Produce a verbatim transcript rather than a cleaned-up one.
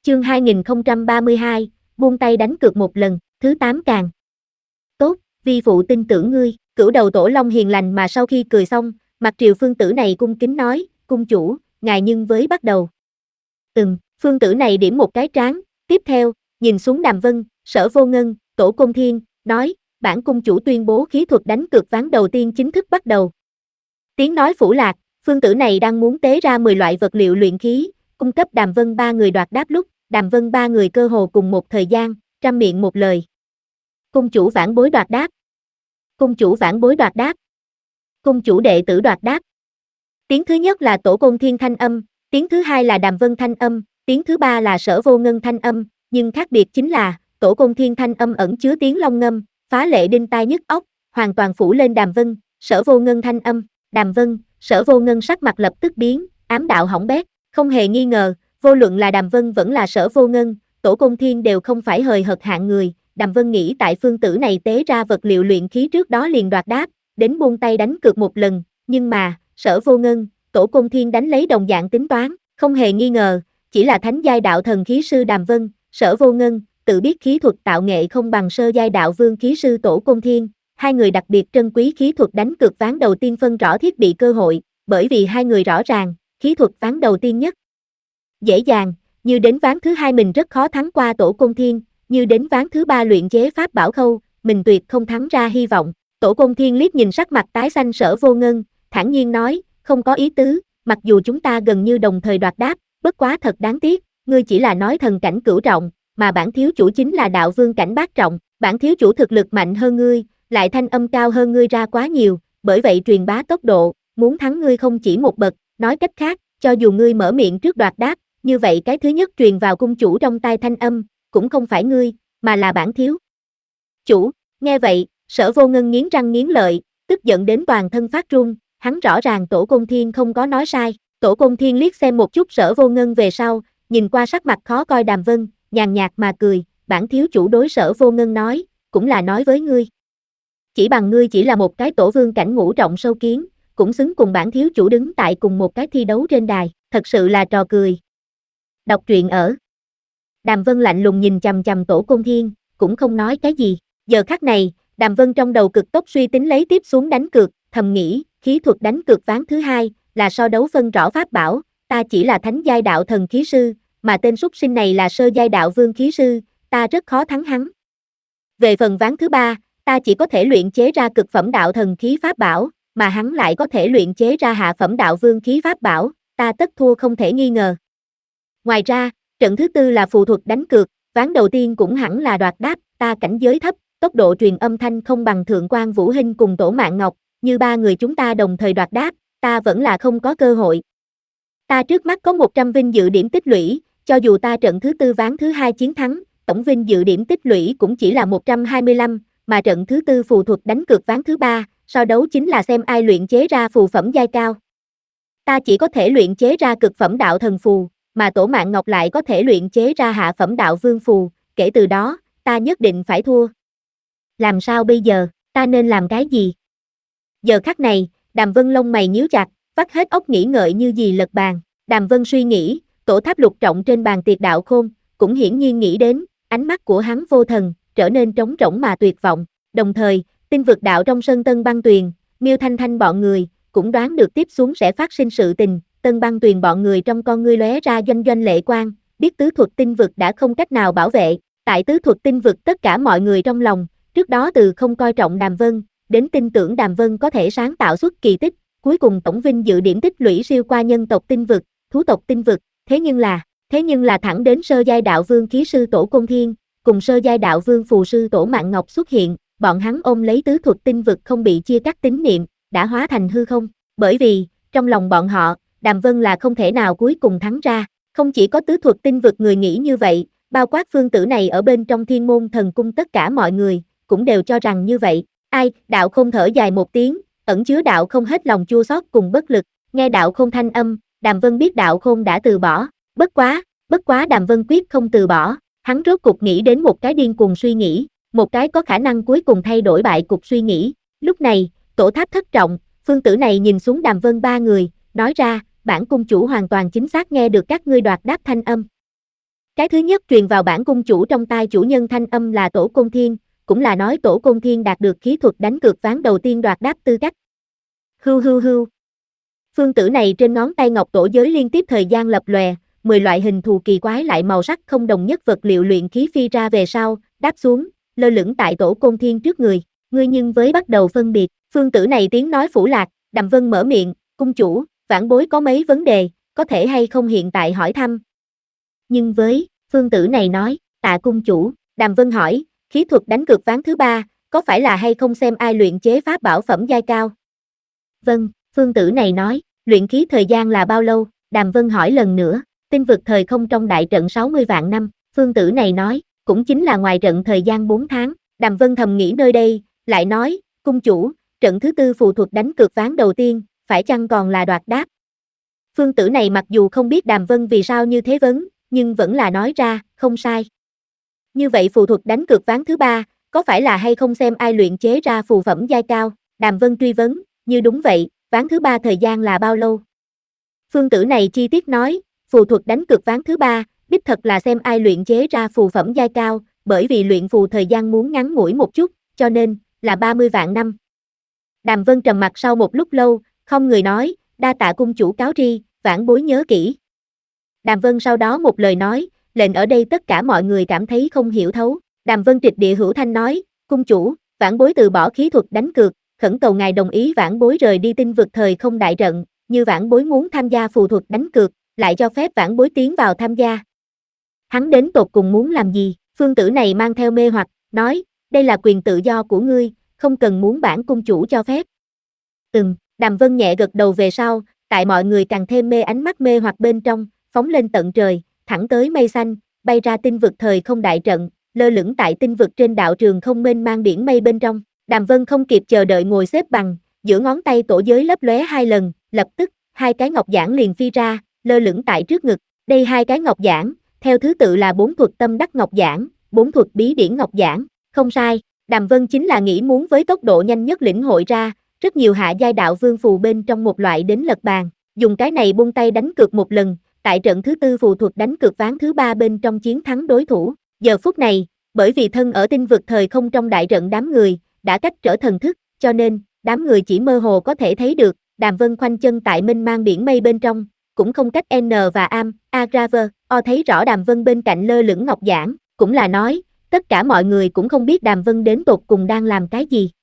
Chương hai nghìn không trăm ba mươi hai, buông tay đánh cược một lần, thứ tám càng. Tốt, vi phụ tin tưởng ngươi, cửu đầu tổ long hiền lành mà sau khi cười xong, mặt Triều phương tử này cung kính nói, cung chủ, ngài nhưng với bắt đầu. Ừm, phương tử này điểm một cái trán, tiếp theo, nhìn xuống Đàm Vân, Sở Vô Ngân, Tổ Côn Thiên, nói, bản cung chủ tuyên bố khí thuật đánh cược ván đầu tiên chính thức bắt đầu. Tiếng nói phủ lạc, phương tử này đang muốn tế ra mười loại vật liệu luyện khí, cung cấp Đàm Vân ba người đoạt đáp lúc, Đàm Vân ba người cơ hồ cùng một thời gian, trăm miệng một lời. Cung chủ vãn bối đoạt đáp. Cung chủ vãn bối đoạt đáp. Cung chủ đệ tử đoạt đáp. Tiếng thứ nhất là Tổ Côn Thiên thanh âm, tiếng thứ hai là Đàm Vân thanh âm, tiếng thứ ba là Sở Vô Ngân thanh âm, nhưng khác biệt chính là, Tổ Côn Thiên thanh âm ẩn chứa tiếng long ngâm, phá lệ đinh tai nhức óc, hoàn toàn phủ lên Đàm Vân, Sở Vô Ngân thanh âm, Đàm Vân, Sở Vô Ngân sắc mặt lập tức biến, ám đạo hỏng bét, không hề nghi ngờ, vô luận là Đàm Vân vẫn là Sở Vô Ngân, Tổ Côn Thiên đều không phải hời hợt hạng người, Đàm Vân nghĩ tại phương tử này tế ra vật liệu luyện khí trước đó liền đoạt đáp, đến buông tay đánh cược một lần, nhưng mà, Sở Vô Ngân, Tổ Côn Thiên đánh lấy đồng dạng tính toán, không hề nghi ngờ, chỉ là thánh giai đạo thần khí sư Đàm Vân, Sở Vô Ngân, tự biết khí thuật tạo nghệ không bằng sơ giai đạo vương khí sư Tổ Côn Thiên, hai người đặc biệt trân quý khí thuật đánh cược ván đầu tiên phân rõ thiết bị cơ hội, bởi vì hai người rõ ràng, khí thuật ván đầu tiên nhất dễ dàng, như đến ván thứ hai mình rất khó thắng qua Tổ Côn Thiên, như đến ván thứ ba luyện chế pháp bảo khâu, mình tuyệt không thắng ra hy vọng. Tổ Côn Thiên liếc nhìn sắc mặt tái xanh Sở Vô Ngân, thản nhiên nói, không có ý tứ, mặc dù chúng ta gần như đồng thời đoạt đáp, bất quá thật đáng tiếc, ngươi chỉ là nói thần cảnh cửu trọng, mà bản thiếu chủ chính là đạo vương cảnh bát trọng, bản thiếu chủ thực lực mạnh hơn ngươi, lại thanh âm cao hơn ngươi ra quá nhiều, bởi vậy truyền bá tốc độ, muốn thắng ngươi không chỉ một bậc, nói cách khác, cho dù ngươi mở miệng trước đoạt đáp, như vậy cái thứ nhất truyền vào cung chủ trong tai thanh âm, cũng không phải ngươi, mà là bản thiếu chủ. Nghe vậy, Sở Vô Ngân nghiến răng nghiến lợi, tức giận đến toàn thân phát run, hắn rõ ràng Tổ Côn Thiên không có nói sai. Tổ Côn Thiên liếc xem một chút Sở Vô Ngân về sau, nhìn qua sắc mặt khó coi Đàm Vân, nhàn nhạt mà cười, bản thiếu chủ đối Sở Vô Ngân nói, cũng là nói với ngươi. Chỉ bằng ngươi chỉ là một cái tổ vương cảnh ngũ trọng sâu kiến, cũng xứng cùng bản thiếu chủ đứng tại cùng một cái thi đấu trên đài, thật sự là trò cười. Đọc truyện ở. Đàm Vân lạnh lùng nhìn chằm chằm Tổ Côn Thiên, cũng không nói cái gì. Giờ khắc này, Đàm Vân trong đầu cực tốc suy tính lấy tiếp xuống đánh cược, thầm nghĩ, khí thuật đánh cược ván thứ hai, là so đấu phân rõ pháp bảo, ta chỉ là thánh giai đạo thần khí sư, mà tên súc sinh này là sơ giai đạo vương khí sư, ta rất khó thắng hắn. Về phần ván thứ ba, ta chỉ có thể luyện chế ra cực phẩm đạo thần khí pháp bảo, mà hắn lại có thể luyện chế ra hạ phẩm đạo vương khí pháp bảo, ta tất thua không thể nghi ngờ. Ngoài ra, trận thứ tư là phù thuật đánh cược, ván đầu tiên cũng hẳn là đoạt đáp, ta cảnh giới thấp, tốc độ truyền âm thanh không bằng Thượng quan Vũ Hinh cùng Tổ Mạn Ngọc, như ba người chúng ta đồng thời đoạt đáp, ta vẫn là không có cơ hội. Ta trước mắt có một trăm vinh dự điểm tích lũy, cho dù ta trận thứ tư ván thứ hai chiến thắng, tổng vinh dự điểm tích lũy cũng chỉ là một trăm hai mươi lăm, mà trận thứ tư phù thuật đánh cược ván thứ ba, so đấu chính là xem ai luyện chế ra phù phẩm giai cao. Ta chỉ có thể luyện chế ra cực phẩm đạo thần phù, mà Tổ Mạn Ngọc lại có thể luyện chế ra hạ phẩm đạo vương phù, kể từ đó, ta nhất định phải thua. Làm sao bây giờ, ta nên làm cái gì? Giờ khắc này, Đàm Vân lông mày nhíu chặt, vắt hết óc nghĩ ngợi như gì lật bàn. Đàm Vân suy nghĩ, tổ tháp lục trọng trên bàn tiệc đạo khôn, cũng hiển nhiên nghĩ đến, ánh mắt của hắn vô thần, trở nên trống rỗng mà tuyệt vọng. Đồng thời, tinh vực đạo trong sân Tân Băng Tuyền, Miêu Thanh Thanh bọn người, cũng đoán được tiếp xuống sẽ phát sinh sự tình. Tân Băng Tuyền bọn người trong con ngươi lóe ra doanh doanh lệ quang, biết tứ thuật tinh vực đã không cách nào bảo vệ. Tại tứ thuật tinh vực tất cả mọi người trong lòng, trước đó từ không coi trọng Đàm Vân, đến tin tưởng Đàm Vân có thể sáng tạo xuất kỳ tích, cuối cùng tổng vinh dự điểm tích lũy siêu qua nhân tộc tinh vực, thú tộc tinh vực, thế nhưng là, thế nhưng là thẳng đến sơ giai đạo vương khí sư Tổ Côn Thiên, cùng sơ giai đạo vương phù sư Tổ Mạn Ngọc xuất hiện, bọn hắn ôm lấy tứ thuật tinh vực không bị chia cắt tín niệm, đã hóa thành hư không, bởi vì, trong lòng bọn họ, Đàm Vân là không thể nào cuối cùng thắng ra, không chỉ có tứ thuật tinh vực người nghĩ như vậy, bao quát phương tử này ở bên trong Thiên Môn Thần Cung tất cả mọi người, cũng đều cho rằng như vậy. Ai, đạo không thở dài một tiếng, ẩn chứa đạo không hết lòng chua xót cùng bất lực, nghe đạo không thanh âm, Đàm Vân biết đạo không đã từ bỏ, bất quá, bất quá Đàm Vân quyết không từ bỏ, hắn rốt cục nghĩ đến một cái điên cuồng suy nghĩ, một cái có khả năng cuối cùng thay đổi bại cục suy nghĩ. Lúc này, tổ tháp thất trọng, phương tử này nhìn xuống Đàm Vân ba người, nói ra, bản cung chủ hoàn toàn chính xác nghe được các ngươi đoạt đáp thanh âm. Cái thứ nhất truyền vào bản cung chủ trong tai chủ nhân thanh âm là Tổ Côn Thiên, cũng là nói Tổ Côn Thiên đạt được khí thuật đánh cược ván đầu tiên đoạt đáp tư cách. Hưu hưu hưu. Phương tử này trên ngón tay ngọc tổ giới liên tiếp thời gian lập lòe, mười loại hình thù kỳ quái lại màu sắc không đồng nhất vật liệu luyện khí phi ra về sau, đáp xuống, lơ lửng tại Tổ Côn Thiên trước người. Ngươi nhưng với bắt đầu phân biệt, phương tử này tiếng nói phủ lạc, Đàm Vân mở miệng, cung chủ, vãn bối có mấy vấn đề, có thể hay không hiện tại hỏi thăm. Nhưng với, phương tử này nói, tạ cung chủ, Đàm Vân hỏi, khí thuật đánh cược ván thứ ba, có phải là hay không xem ai luyện chế pháp bảo phẩm giai cao? Vâng, phương tử này nói, luyện khí thời gian là bao lâu? Đàm Vân hỏi lần nữa, tinh vực thời không trong đại trận sáu mươi vạn năm, phương tử này nói, cũng chính là ngoài trận thời gian bốn tháng. Đàm Vân thầm nghĩ nơi đây, lại nói, cung chủ, trận thứ tư phù thuật đánh cược ván đầu tiên, phải chăng còn là đoạt đáp? Phương tử này mặc dù không biết Đàm Vân vì sao như thế vấn, nhưng vẫn là nói ra, không sai. Như vậy phù thuật đánh cược ván thứ ba, có phải là hay không xem ai luyện chế ra phù phẩm giai cao? Đàm Vân truy vấn, như đúng vậy, ván thứ ba thời gian là bao lâu? Phương tử này chi tiết nói, phù thuật đánh cược ván thứ ba, đích thật là xem ai luyện chế ra phù phẩm giai cao, bởi vì luyện phù thời gian muốn ngắn ngủi một chút, cho nên, là ba mươi vạn năm. Đàm Vân trầm mặt sau một lúc lâu, không người nói, đa tạ cung chủ cáo tri, vãn bối nhớ kỹ. Đàm Vân sau đó một lời nói, lệnh ở đây tất cả mọi người cảm thấy không hiểu thấu. Đàm Vân trịch địa hữu thanh nói, cung chủ, vãn bối từ bỏ khí thuật đánh cược, khẩn cầu ngài đồng ý vãn bối rời đi tinh vực thời không đại trận, như vãn bối muốn tham gia phù thuật đánh cược, lại cho phép vãn bối tiến vào tham gia. Hắn đến tột cùng muốn làm gì? Phương tử này mang theo mê hoặc, nói, đây là quyền tự do của ngươi, không cần muốn bản cung chủ cho phép. Ừm, Đàm Vân nhẹ gật đầu về sau, tại mọi người càng thêm mê ánh mắt mê hoặc bên trong, phóng lên tận trời, thẳng tới mây xanh, bay ra tinh vực thời không đại trận, lơ lửng tại tinh vực trên đạo trường không mênh mang biển mây bên trong. Đàm Vân không kịp chờ đợi ngồi xếp bằng, giữa ngón tay tổ giới lấp lóe hai lần, lập tức, hai cái ngọc giản liền phi ra, lơ lửng tại trước ngực. Đây hai cái ngọc giản, theo thứ tự là bốn thuật tâm đắc ngọc giản, bốn thuật bí điển ngọc giản, không sai. Đàm Vân chính là nghĩ muốn với tốc độ nhanh nhất lĩnh hội ra, rất nhiều hạ giai đạo vương phù bên trong một loại đến lật bàn, dùng cái này buông tay đánh cược một lần, tại trận thứ tư phù thuật đánh cược ván thứ ba bên trong chiến thắng đối thủ. Giờ phút này, bởi vì thân ở tinh vực thời không trong đại trận đám người, đã cách trở thần thức, cho nên, đám người chỉ mơ hồ có thể thấy được, Đàm Vân khoanh chân tại mênh mang biển mây bên trong, cũng không cách N và Am, Agraver, O thấy rõ Đàm Vân bên cạnh lơ lửng ngọc giản, cũng là nói, tất cả mọi người cũng không biết Đàm Vân đến tột cùng đang làm cái gì.